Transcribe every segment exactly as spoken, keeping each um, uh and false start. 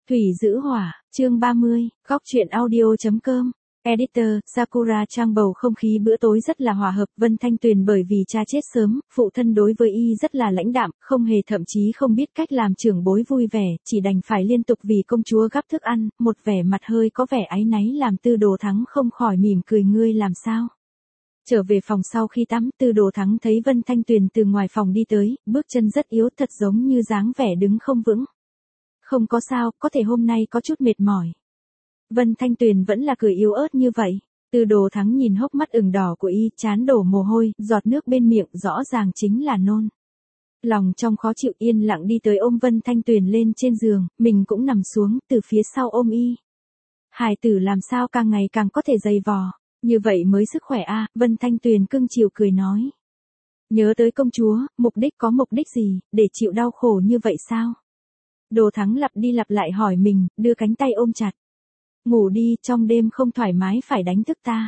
Thủy giữ hỏa, chương ba mươi, góc truyện audio.com. Editor, Sakura trang bầu không khí bữa tối rất là hòa hợp, Vân Thanh Tuyền bởi vì cha chết sớm, phụ thân đối với y rất là lãnh đạm, không hề thậm chí không biết cách làm trưởng bối vui vẻ, chỉ đành phải liên tục vì công chúa gắp thức ăn, một vẻ mặt hơi có vẻ áy náy làm Tư Đồ Thắng không khỏi mỉm cười ngươi làm sao. Trở về phòng sau khi tắm, Tư Đồ Thắng thấy Vân Thanh Tuyền từ ngoài phòng đi tới, bước chân rất yếu thật giống như dáng vẻ đứng không vững. Không có sao, có thể hôm nay có chút mệt mỏi. Vân Thanh Tuyền vẫn là cười yếu ớt như vậy. Tư Đồ Thắng nhìn hốc mắt ửng đỏ của y, trán đổ mồ hôi, giọt nước bên miệng rõ ràng chính là nôn. Lòng trong khó chịu yên lặng đi tới ôm Vân Thanh Tuyền lên trên giường, mình cũng nằm xuống, từ phía sau ôm y. Hài tử làm sao càng ngày càng có thể dày vò, như vậy mới sức khỏe a, à, Vân Thanh Tuyền cưng chiều cười nói. Nhớ tới công chúa, mục đích có mục đích gì, để chịu đau khổ như vậy sao? Đồ Thắng lặp đi lặp lại hỏi mình, đưa cánh tay ôm chặt. Ngủ đi, trong đêm không thoải mái phải đánh thức ta.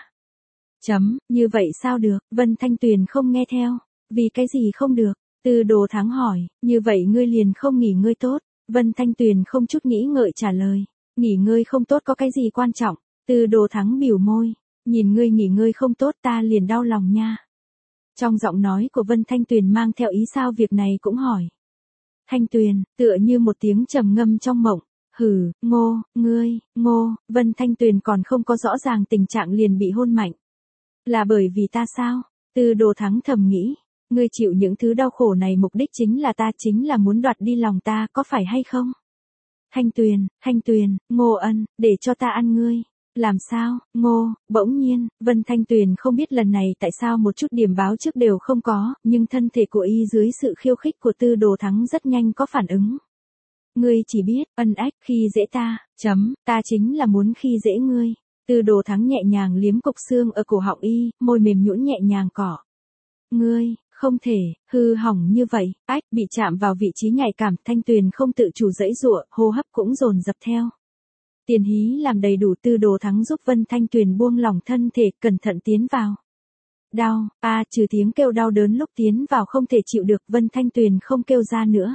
Chấm, như vậy sao được, Vân Thanh Tuyền không nghe theo. Vì cái gì không được? Tư Đồ Thắng hỏi, như vậy ngươi liền không nghỉ ngơi tốt. Vân Thanh Tuyền không chút nghĩ ngợi trả lời. Nghỉ ngơi không tốt có cái gì quan trọng? Tư Đồ Thắng biểu môi. Nhìn ngươi nghỉ ngơi không tốt ta liền đau lòng nha. Trong giọng nói của Vân Thanh Tuyền mang theo ý sao việc này cũng hỏi. Thanh Tuyền, tựa như một tiếng trầm ngâm trong mộng. Hừ, ngô, ngươi, ngô, Vân Thanh Tuyền còn không có rõ ràng tình trạng liền bị hôn mạnh. Là bởi vì ta sao? Tư Đồ Thắng thầm nghĩ. Ngươi chịu những thứ đau khổ này mục đích chính là ta, chính là muốn đoạt đi lòng ta, có phải hay không? Thanh Tuyền, Thanh Tuyền, Ngô Ân, để cho ta ăn ngươi. Làm sao, ngô, bỗng nhiên, Vân Thanh Tuyền không biết lần này tại sao một chút điểm báo trước đều không có, nhưng thân thể của y dưới sự khiêu khích của Tư Đồ Thắng rất nhanh có phản ứng. Ngươi chỉ biết, ân ách, khi dễ ta, chấm, ta chính là muốn khi dễ ngươi. Tư Đồ Thắng nhẹ nhàng liếm cục xương ở cổ họng y, môi mềm nhũn nhẹ nhàng cỏ. Ngươi, không thể, hư hỏng như vậy, ách, bị chạm vào vị trí nhạy cảm, Thanh Tuyền không tự chủ giãy giụa, hô hấp cũng dồn dập theo. Tiền hí làm đầy đủ, Tư Đồ Thắng giúp Vân Thanh Tuyền buông lỏng thân thể, cẩn thận tiến vào. Đau, a à, trừ tiếng kêu đau đớn lúc tiến vào không thể chịu được, Vân Thanh Tuyền không kêu ra nữa.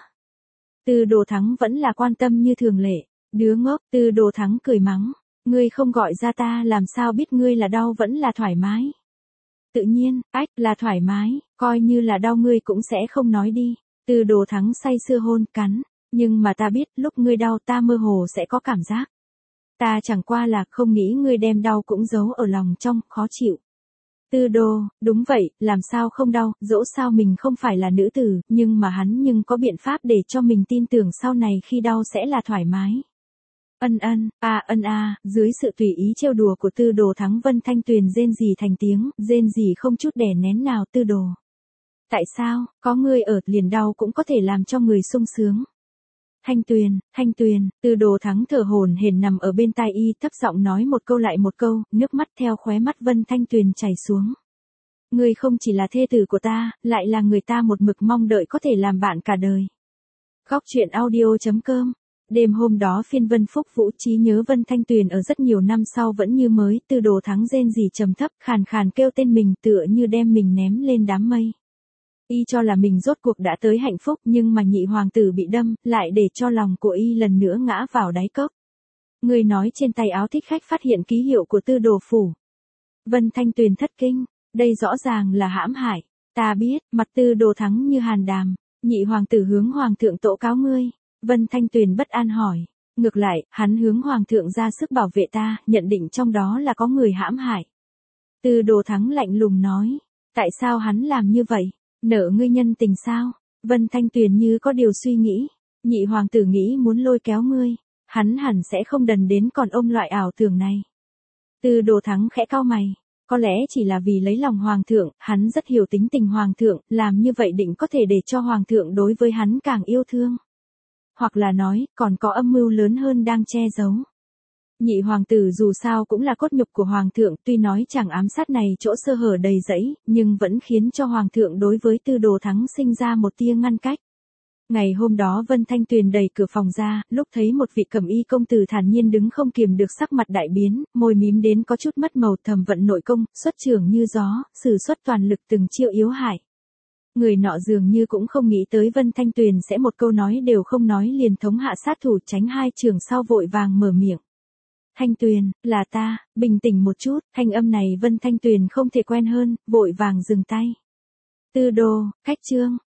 Tư Đồ Thắng vẫn là quan tâm như thường lệ. Đứa ngốc, Tư Đồ Thắng cười mắng. Ngươi không gọi ra ta làm sao biết ngươi là đau vẫn là thoải mái. Tự nhiên, ách, là thoải mái, coi như là đau ngươi cũng sẽ không nói đi. Tư Đồ Thắng say sưa hôn cắn. Nhưng mà ta biết lúc ngươi đau ta mơ hồ sẽ có cảm giác. Ta chẳng qua là không nghĩ ngươi đem đau cũng giấu ở lòng trong, khó chịu. Tư Đồ, đúng vậy, làm sao không đau, dẫu sao mình không phải là nữ tử, nhưng mà hắn nhưng có biện pháp để cho mình tin tưởng sau này khi đau sẽ là thoải mái. Ân ân, a ân a, dưới sự tùy ý trêu đùa của Tư Đồ Thắng, Vân Thanh Tuyền rên rỉ thành tiếng, rên rỉ không chút đè nén nào. Tư Đồ. Tại sao, có ngươi ở, liền đau cũng có thể làm cho người sung sướng. Thanh Tuyền, Thanh Tuyền, Tư Đồ Thắng thở hổn hển nằm ở bên tai y, thấp giọng nói một câu lại một câu, nước mắt theo khóe mắt Vân Thanh Tuyền chảy xuống. Ngươi không chỉ là thê tử của ta, lại là người ta một mực mong đợi có thể làm bạn cả đời. Góc truyện audio.com. Đêm hôm đó phiên Vân Phúc Vũ trí nhớ Vân Thanh Tuyền ở rất nhiều năm sau vẫn như mới, Tư Đồ Thắng rên rỉ trầm thấp, khàn khàn kêu tên mình tựa như đem mình ném lên đám mây. Y cho là mình rốt cuộc đã tới hạnh phúc, nhưng mà nhị hoàng tử bị đâm, lại để cho lòng của y lần nữa ngã vào đáy cốc. Người nói trên tay áo thích khách phát hiện ký hiệu của Tư Đồ phủ. Vân Thanh Tuyền thất kinh, đây rõ ràng là hãm hại. Ta biết, mặt Tư Đồ Thắng như hàn đàm, nhị hoàng tử hướng hoàng thượng tố cáo ngươi. Vân Thanh Tuyền bất an hỏi. Ngược lại, hắn hướng hoàng thượng ra sức bảo vệ ta, nhận định trong đó là có người hãm hại. Tư Đồ Thắng lạnh lùng nói. Tại sao hắn làm như vậy? Nợ ngươi nhân tình sao? Vân Thanh Tuyền như có điều suy nghĩ. Nhị hoàng tử nghĩ muốn lôi kéo ngươi. Hắn hẳn sẽ không đần đến còn ôm loại ảo tưởng này. Tư Đồ Thắng khẽ cau mày. Có lẽ chỉ là vì lấy lòng hoàng thượng, hắn rất hiểu tính tình hoàng thượng, làm như vậy định có thể để cho hoàng thượng đối với hắn càng yêu thương. Hoặc là nói, còn có âm mưu lớn hơn đang che giấu. Nhị hoàng tử dù sao cũng là cốt nhục của hoàng thượng, tuy nói chàng ám sát này chỗ sơ hở đầy rẫy, nhưng vẫn khiến cho hoàng thượng đối với Tư Đồ Thắng sinh ra một tia ngăn cách. Ngày hôm đó Vân Thanh Tuyền đẩy cửa phòng ra, lúc thấy một vị cẩm y công tử thản nhiên đứng không kiềm được sắc mặt đại biến, môi mím đến có chút mất màu, thầm vận nội công, xuất trưởng như gió, sử xuất toàn lực từng chiêu yếu hại. Người nọ dường như cũng không nghĩ tới Vân Thanh Tuyền sẽ một câu nói đều không nói liền thống hạ sát thủ, tránh hai trường sau vội vàng mở miệng. Thanh Tuyền, là ta, bình tĩnh một chút, thanh âm này Vân Thanh Tuyền không thể quen hơn, vội vàng dừng tay. Tư Đô, Khách Trương,